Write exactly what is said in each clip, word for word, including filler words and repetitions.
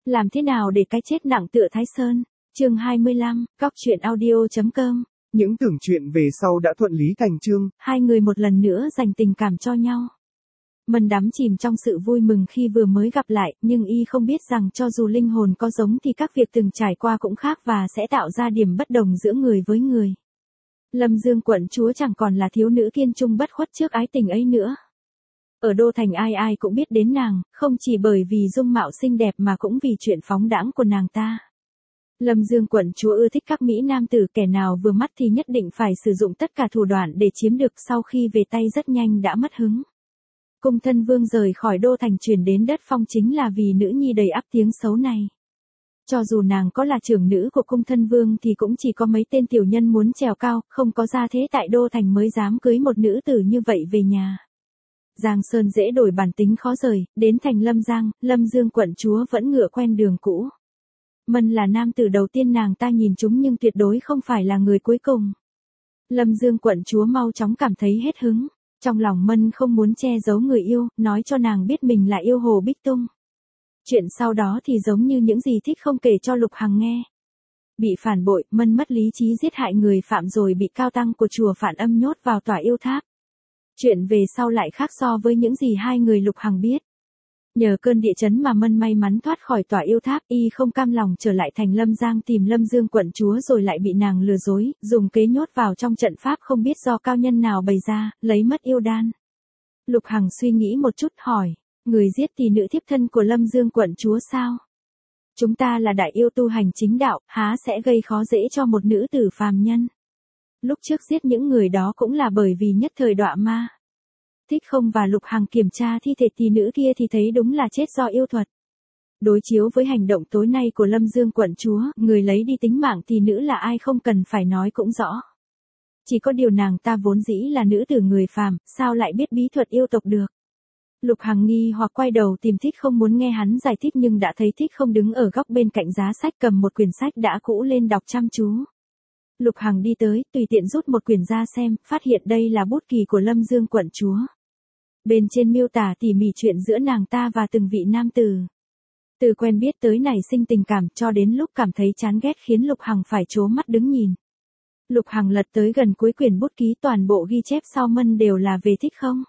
Làm thế nào để cái chết nặng tựa Thái Sơn? Chương hai mươi lăm, Cóc truyện audio.com. Những tưởng chuyện về sau đã thuận lý thành chương. Hai người một lần nữa dành tình cảm cho nhau. Mân đắm chìm trong sự vui mừng khi vừa mới gặp lại, nhưng y không biết rằng cho dù linh hồn có giống thì các việc từng trải qua cũng khác và sẽ tạo ra điểm bất đồng giữa người với người. Lâm Dương quận chúa chẳng còn là thiếu nữ kiên trung bất khuất trước ái tình ấy nữa. Ở đô thành ai ai cũng biết đến nàng, không chỉ bởi vì dung mạo xinh đẹp mà cũng vì chuyện phóng đãng của nàng ta. Lâm Dương quận chúa ưa thích các mỹ nam tử, kẻ nào vừa mắt thì nhất định phải sử dụng tất cả thủ đoạn để chiếm được, sau khi về tay rất nhanh đã mất hứng. Cung thân vương rời khỏi đô thành chuyển đến đất phong chính là vì nữ nhi đầy ắp tiếng xấu này. Cho dù nàng có là trưởng nữ của cung thân vương thì cũng chỉ có mấy tên tiểu nhân muốn trèo cao, không có gia thế tại đô thành mới dám cưới một nữ tử như vậy về nhà. Giang Sơn dễ đổi bản tính khó rời, đến thành Lâm Giang, Lâm Dương quận chúa vẫn ngựa quen đường cũ. Mân là nam tử đầu tiên nàng ta nhìn trúng nhưng tuyệt đối không phải là người cuối cùng. Lâm Dương quận chúa mau chóng cảm thấy hết hứng. Trong lòng Mân không muốn che giấu người yêu, nói cho nàng biết mình là yêu Hồ Bích Tung. Chuyện sau đó thì giống như những gì Thích không kể cho Lục Hằng nghe. Bị phản bội, Mân mất lý trí giết hại người phạm rồi bị cao tăng của chùa Phản Âm nhốt vào tòa yêu tháp. Chuyện về sau lại khác so với những gì hai người Lục Hằng biết. Nhờ cơn địa chấn mà Mân may mắn thoát khỏi tòa yêu tháp, y không cam lòng trở lại thành Lâm Giang tìm Lâm Dương quận chúa rồi lại bị nàng lừa dối, dùng kế nhốt vào trong trận pháp không biết do cao nhân nào bày ra, lấy mất yêu đan. Lục Hằng suy nghĩ một chút hỏi, người giết tỷ nữ thiếp thân của Lâm Dương quận chúa sao? Chúng ta là đại yêu tu hành chính đạo, há sẽ gây khó dễ cho một nữ tử phàm nhân? Lúc trước giết những người đó cũng là bởi vì nhất thời đọa ma. Thích không và Lục Hằng kiểm tra thi thể tỷ nữ kia thì thấy đúng là chết do yêu thuật. Đối chiếu với hành động tối nay của Lâm Dương quận chúa, người lấy đi tính mạng tỷ nữ là ai không cần phải nói cũng rõ. Chỉ có điều nàng ta vốn dĩ là nữ tử người phàm, sao lại biết bí thuật yêu tộc được. Lục Hằng nghi hoặc quay đầu tìm Thích không muốn nghe hắn giải thích nhưng đã thấy Thích không đứng ở góc bên cạnh giá sách cầm một quyển sách đã cũ lên đọc chăm chú. Lục Hằng đi tới, tùy tiện rút một quyển ra xem, phát hiện đây là bút kỳ của Lâm Dương quận chúa. Bên trên miêu tả tỉ mỉ chuyện giữa nàng ta và từng vị nam tử. Từ quen biết tới nảy sinh tình cảm cho đến lúc cảm thấy chán ghét khiến Lục Hằng phải trố mắt đứng nhìn. Lục Hằng lật tới gần cuối quyển bút ký, toàn bộ ghi chép sau Mân đều là về Thích không.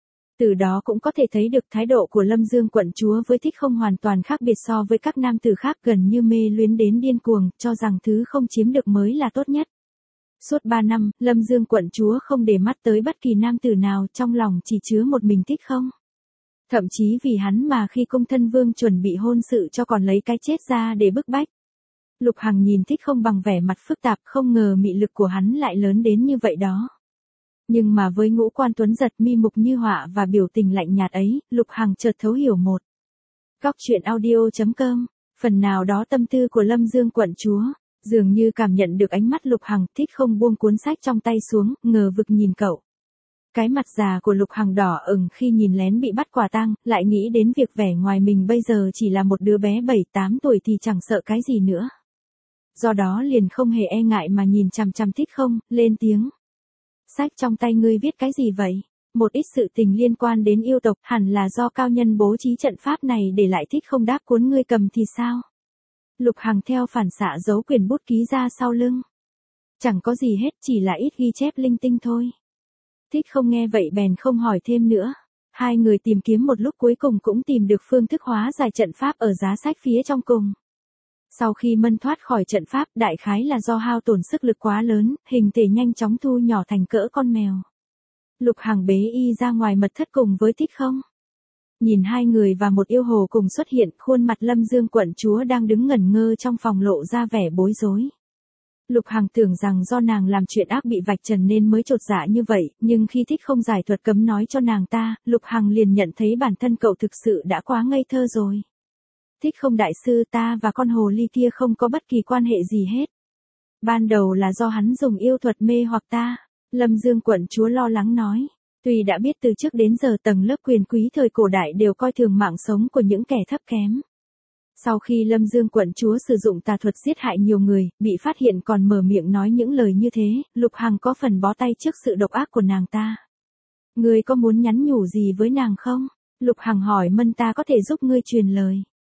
Từ đó cũng có thể thấy được thái độ của Lâm Dương quận chúa với Thích không hoàn toàn khác biệt so với các nam tử khác, gần như mê luyến đến điên cuồng, cho rằng thứ không chiếm được mới là tốt nhất. Suốt ba năm, Lâm Dương quận chúa không để mắt tới bất kỳ nam tử nào, trong lòng chỉ chứa một mình Thích không. Thậm chí vì hắn mà khi cung thân vương chuẩn bị hôn sự cho còn lấy cái chết ra để bức bách. Lục Hằng nhìn Thích không bằng vẻ mặt phức tạp, không ngờ mị lực của hắn lại lớn đến như vậy đó. Nhưng mà với ngũ quan tuấn giật, mi mục như họa và biểu tình lạnh nhạt ấy, Lục Hằng chợt thấu hiểu một. Cóc truyện audio.com, phần nào đó tâm tư của Lâm Dương quận chúa. Dường như cảm nhận được ánh mắt Lục Hằng, Thích không buông cuốn sách trong tay xuống, ngờ vực nhìn cậu. Cái mặt già của Lục Hằng đỏ ửng khi nhìn lén bị bắt quả tang, lại nghĩ đến việc vẻ ngoài mình bây giờ chỉ là một đứa bé bảy tám tuổi thì chẳng sợ cái gì nữa. Do đó liền không hề e ngại mà nhìn chằm chằm Thích không, lên tiếng. Sách trong tay ngươi viết cái gì vậy? Một ít sự tình liên quan đến yêu tộc, hẳn là do cao nhân bố trí trận pháp này để lại. Thích không đáp, cuốn ngươi cầm thì sao? Lục Hằng theo phản xạ giấu quyển bút ký ra sau lưng. Chẳng có gì hết, chỉ là ít ghi chép linh tinh thôi. Thích không nghe vậy bèn không hỏi thêm nữa. Hai người tìm kiếm một lúc cuối cùng cũng tìm được phương thức hóa giải trận pháp ở giá sách phía trong cùng. Sau khi Mân thoát khỏi trận pháp, đại khái là do hao tổn sức lực quá lớn, hình thể nhanh chóng thu nhỏ thành cỡ con mèo. Lục Hằng bế y ra ngoài mật thất cùng với Thích không. Nhìn hai người và một yêu hồ cùng xuất hiện, khuôn mặt Lâm Dương quận chúa đang đứng ngẩn ngơ trong phòng lộ ra vẻ bối rối. Lục Hằng tưởng rằng do nàng làm chuyện ác bị vạch trần nên mới chột dạ như vậy, nhưng khi Thích không giải thuật cấm nói cho nàng ta, Lục Hằng liền nhận thấy bản thân cậu thực sự đã quá ngây thơ rồi. Thích không đại sư, ta và con hồ ly kia không có bất kỳ quan hệ gì hết. Ban đầu là do hắn dùng yêu thuật mê hoặc ta, Lâm Dương quận chúa lo lắng nói. Tuy đã biết từ trước đến giờ tầng lớp quyền quý thời cổ đại đều coi thường mạng sống của những kẻ thấp kém. Sau khi Lâm Dương quận chúa sử dụng tà thuật giết hại nhiều người, bị phát hiện còn mở miệng nói những lời như thế, Lục Hằng có phần bó tay trước sự độc ác của nàng ta. Ngươi có muốn nhắn nhủ gì với nàng không? Lục Hằng hỏi Mân, ta có thể giúp ngươi truyền lời.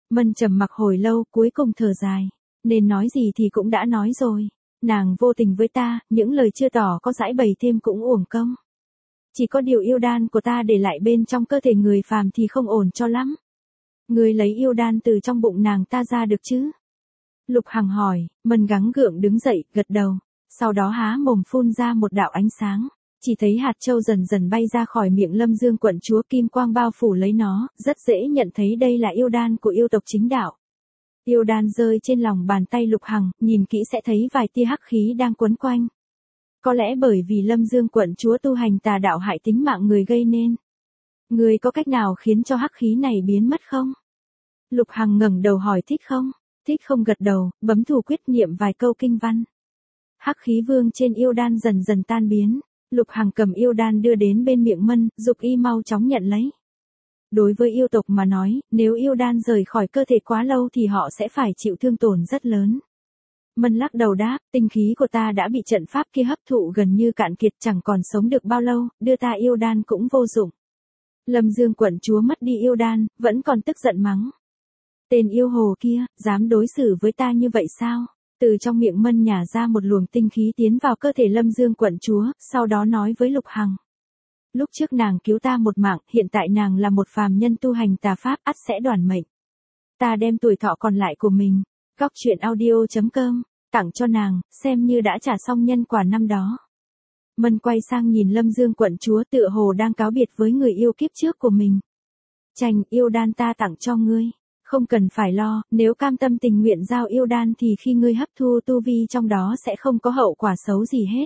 Mân trầm mặc hồi lâu, cuối cùng thở dài. Nên nói gì thì cũng đã nói rồi. Nàng vô tình với ta, những lời chưa tỏ có giải bày thêm cũng uổng công. Chỉ có điều yêu đan của ta để lại bên trong cơ thể người phàm thì không ổn cho lắm. Ngươi lấy yêu đan từ trong bụng nàng ta ra được chứ? Lục Hằng hỏi, Mân gắng gượng đứng dậy, gật đầu. Sau đó há mồm phun ra một đạo ánh sáng. Chỉ thấy hạt châu dần dần bay ra khỏi miệng Lâm Dương quận chúa, kim quang bao phủ lấy nó, rất dễ nhận thấy đây là yêu đan của yêu tộc chính đạo. Yêu đan rơi trên lòng bàn tay Lục Hằng, nhìn kỹ sẽ thấy vài tia hắc khí đang quấn quanh. Có lẽ bởi vì Lâm Dương quận chúa tu hành tà đạo hại tính mạng người gây nên. Người có cách nào khiến cho hắc khí này biến mất không? Lục Hằng ngẩng đầu hỏi Thích Không. Thích Không gật đầu, bấm thủ quyết niệm vài câu kinh văn. Hắc khí vương trên yêu đan dần dần tan biến. Lục Hằng cầm yêu đan đưa đến bên miệng Mân, dục y mau chóng nhận lấy. Đối với yêu tộc mà nói, nếu yêu đan rời khỏi cơ thể quá lâu thì họ sẽ phải chịu thương tổn rất lớn. Mân lắc đầu đáp, tinh khí của ta đã bị trận pháp kia hấp thụ gần như cạn kiệt, chẳng còn sống được bao lâu, đưa ta yêu đan cũng vô dụng. Lâm Dương quận chúa mất đi yêu đan, vẫn còn tức giận mắng. Tên yêu hồ kia, dám đối xử với ta như vậy sao? Từ trong miệng Mân nhả ra một luồng tinh khí tiến vào cơ thể Lâm Dương quận chúa, sau đó nói với Lục Hằng. Lúc trước nàng cứu ta một mạng, hiện tại nàng là một phàm nhân tu hành tà pháp, ắt sẽ đoản mệnh. Ta đem tuổi thọ còn lại của mình, góc truyện audio chấm com, tặng cho nàng, xem như đã trả xong nhân quả năm đó. Mân quay sang nhìn Lâm Dương quận chúa, tựa hồ đang cáo biệt với người yêu kiếp trước của mình. Chanh, yêu đan ta tặng cho ngươi. Không cần phải lo, nếu cam tâm tình nguyện giao yêu đan thì khi ngươi hấp thu tu vi trong đó sẽ không có hậu quả xấu gì hết.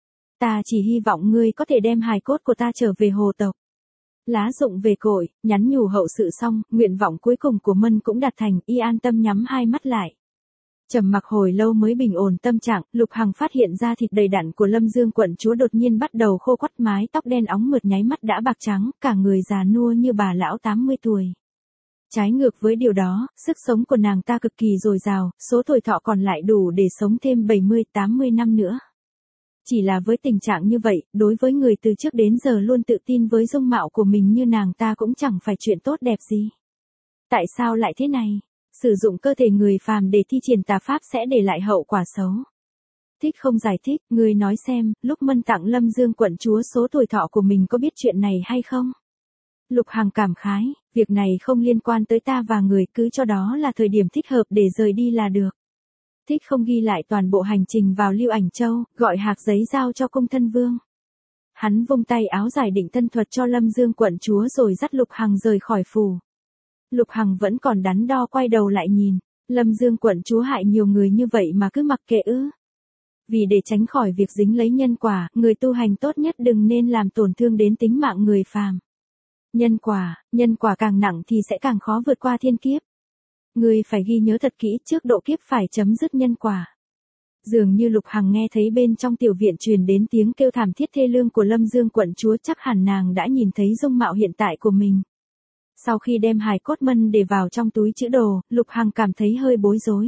Ta chỉ hy vọng ngươi có thể đem hài cốt của ta trở về hồ tộc. Lá rụng về cội, nhắn nhủ hậu sự xong, nguyện vọng cuối cùng của Mân cũng đạt thành, y an tâm nhắm hai mắt lại. Trầm mặc hồi lâu mới bình ổn tâm trạng, Lục Hằng phát hiện ra thịt đầy đặn của Lâm Dương quận chúa đột nhiên bắt đầu khô quắt, mái tóc đen óng mượt nháy mắt đã bạc trắng, cả người già nua như bà lão tám mươi tuổi. Trái ngược với điều đó, sức sống của nàng ta cực kỳ dồi dào, số tuổi thọ còn lại đủ để sống thêm bảy mươi tám mươi năm nữa. Chỉ là với tình trạng như vậy, đối với người từ trước đến giờ luôn tự tin với dung mạo của mình như nàng ta cũng chẳng phải chuyện tốt đẹp gì. Tại sao lại thế này? Sử dụng cơ thể người phàm để thi triển tà pháp sẽ để lại hậu quả xấu. Thích Không giải thích, người nói xem, lúc Mân tặng Lâm Dương quận chúa số tuổi thọ của mình có biết chuyện này hay không? Lục Hằng cảm khái, việc này không liên quan tới ta và người, cứ cho đó là thời điểm thích hợp để rời đi là được. Thích Không ghi lại toàn bộ hành trình vào Lưu Ảnh Châu, gọi hạc giấy giao cho cung thân vương. Hắn vung tay áo giải định thân thuật cho Lâm Dương quận chúa rồi dắt Lục Hằng rời khỏi phủ. Lục Hằng vẫn còn đắn đo quay đầu lại nhìn, Lâm Dương quận chúa hại nhiều người như vậy mà cứ mặc kệ ư? Vì để tránh khỏi việc dính lấy nhân quả, người tu hành tốt nhất đừng nên làm tổn thương đến tính mạng người phàm. Nhân quả, nhân quả càng nặng thì sẽ càng khó vượt qua thiên kiếp. Người phải ghi nhớ thật kỹ, trước độ kiếp phải chấm dứt nhân quả. Dường như Lục Hằng nghe thấy bên trong tiểu viện truyền đến tiếng kêu thảm thiết thê lương của Lâm Dương quận chúa, chắc hẳn nàng đã nhìn thấy dung mạo hiện tại của mình. Sau khi đem hài cốt Mân để vào trong túi trữ đồ, Lục Hằng cảm thấy hơi bối rối.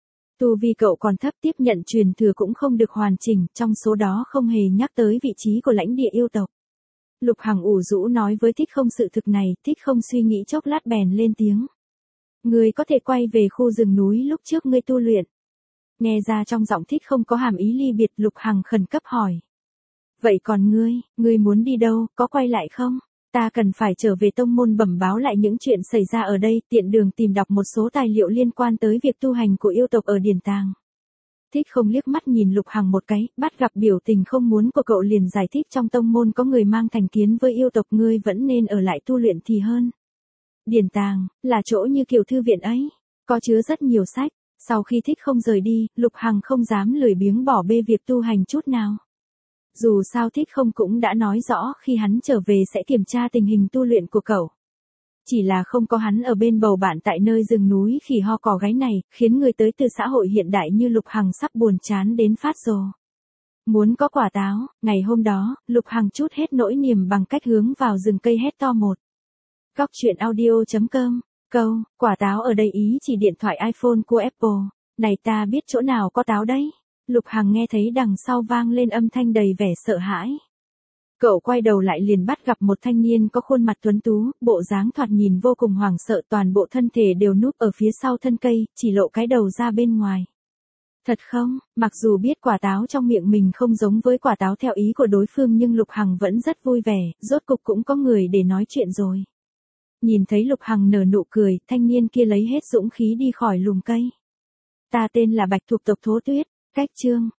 Tu vi cậu còn thấp, tiếp nhận truyền thừa cũng không được hoàn chỉnh, trong số đó không hề nhắc tới vị trí của lãnh địa yêu tộc. Lục Hằng ủ rũ nói với Thích Không sự thực này, Thích Không suy nghĩ chốc lát bèn lên tiếng. Ngươi có thể quay về khu rừng núi lúc trước ngươi tu luyện. Nghe ra trong giọng Thích Không có hàm ý ly biệt, Lục Hằng khẩn cấp hỏi. Vậy còn ngươi, ngươi muốn đi đâu, có quay lại không? Ta cần phải trở về tông môn bẩm báo lại những chuyện xảy ra ở đây, tiện đường tìm đọc một số tài liệu liên quan tới việc tu hành của yêu tộc ở Điền Tàng. Thích Không liếc mắt nhìn Lục Hằng một cái, bắt gặp biểu tình không muốn của cậu liền giải thích, trong tông môn có người mang thành kiến với yêu tộc, ngươi vẫn nên ở lại tu luyện thì hơn. Điền Tàng, là chỗ như kiểu thư viện ấy, có chứa rất nhiều sách. Sau khi Thích Không rời đi, Lục Hằng không dám lười biếng bỏ bê việc tu hành chút nào. Dù sao Thích Không cũng đã nói rõ khi hắn trở về sẽ kiểm tra tình hình tu luyện của cậu. Chỉ là không có hắn ở bên bầu bạn tại nơi rừng núi khỉ ho cò gáy này, khiến người tới từ xã hội hiện đại như Lục Hằng sắp buồn chán đến phát rồ. Muốn có quả táo, ngày hôm đó, Lục Hằng trút hết nỗi niềm bằng cách hướng vào rừng cây hét to một. Góc truyện audio chấm com, câu, quả táo ở đây ý chỉ điện thoại iPhone của Apple. Này ta biết chỗ nào có táo đấy. Lục Hằng nghe thấy đằng sau vang lên âm thanh đầy vẻ sợ hãi. Cậu quay đầu lại liền bắt gặp một thanh niên có khuôn mặt tuấn tú, bộ dáng thoạt nhìn vô cùng hoảng sợ, toàn bộ thân thể đều núp ở phía sau thân cây, chỉ lộ cái đầu ra bên ngoài. Thật không, mặc dù biết quả táo trong miệng mình không giống với quả táo theo ý của đối phương nhưng Lục Hằng vẫn rất vui vẻ, rốt cục cũng có người để nói chuyện rồi. Nhìn thấy Lục Hằng nở nụ cười, thanh niên kia lấy hết dũng khí đi khỏi lùm cây. Ta tên là Bạch thuộc tộc Thố Tuyết, cách chương.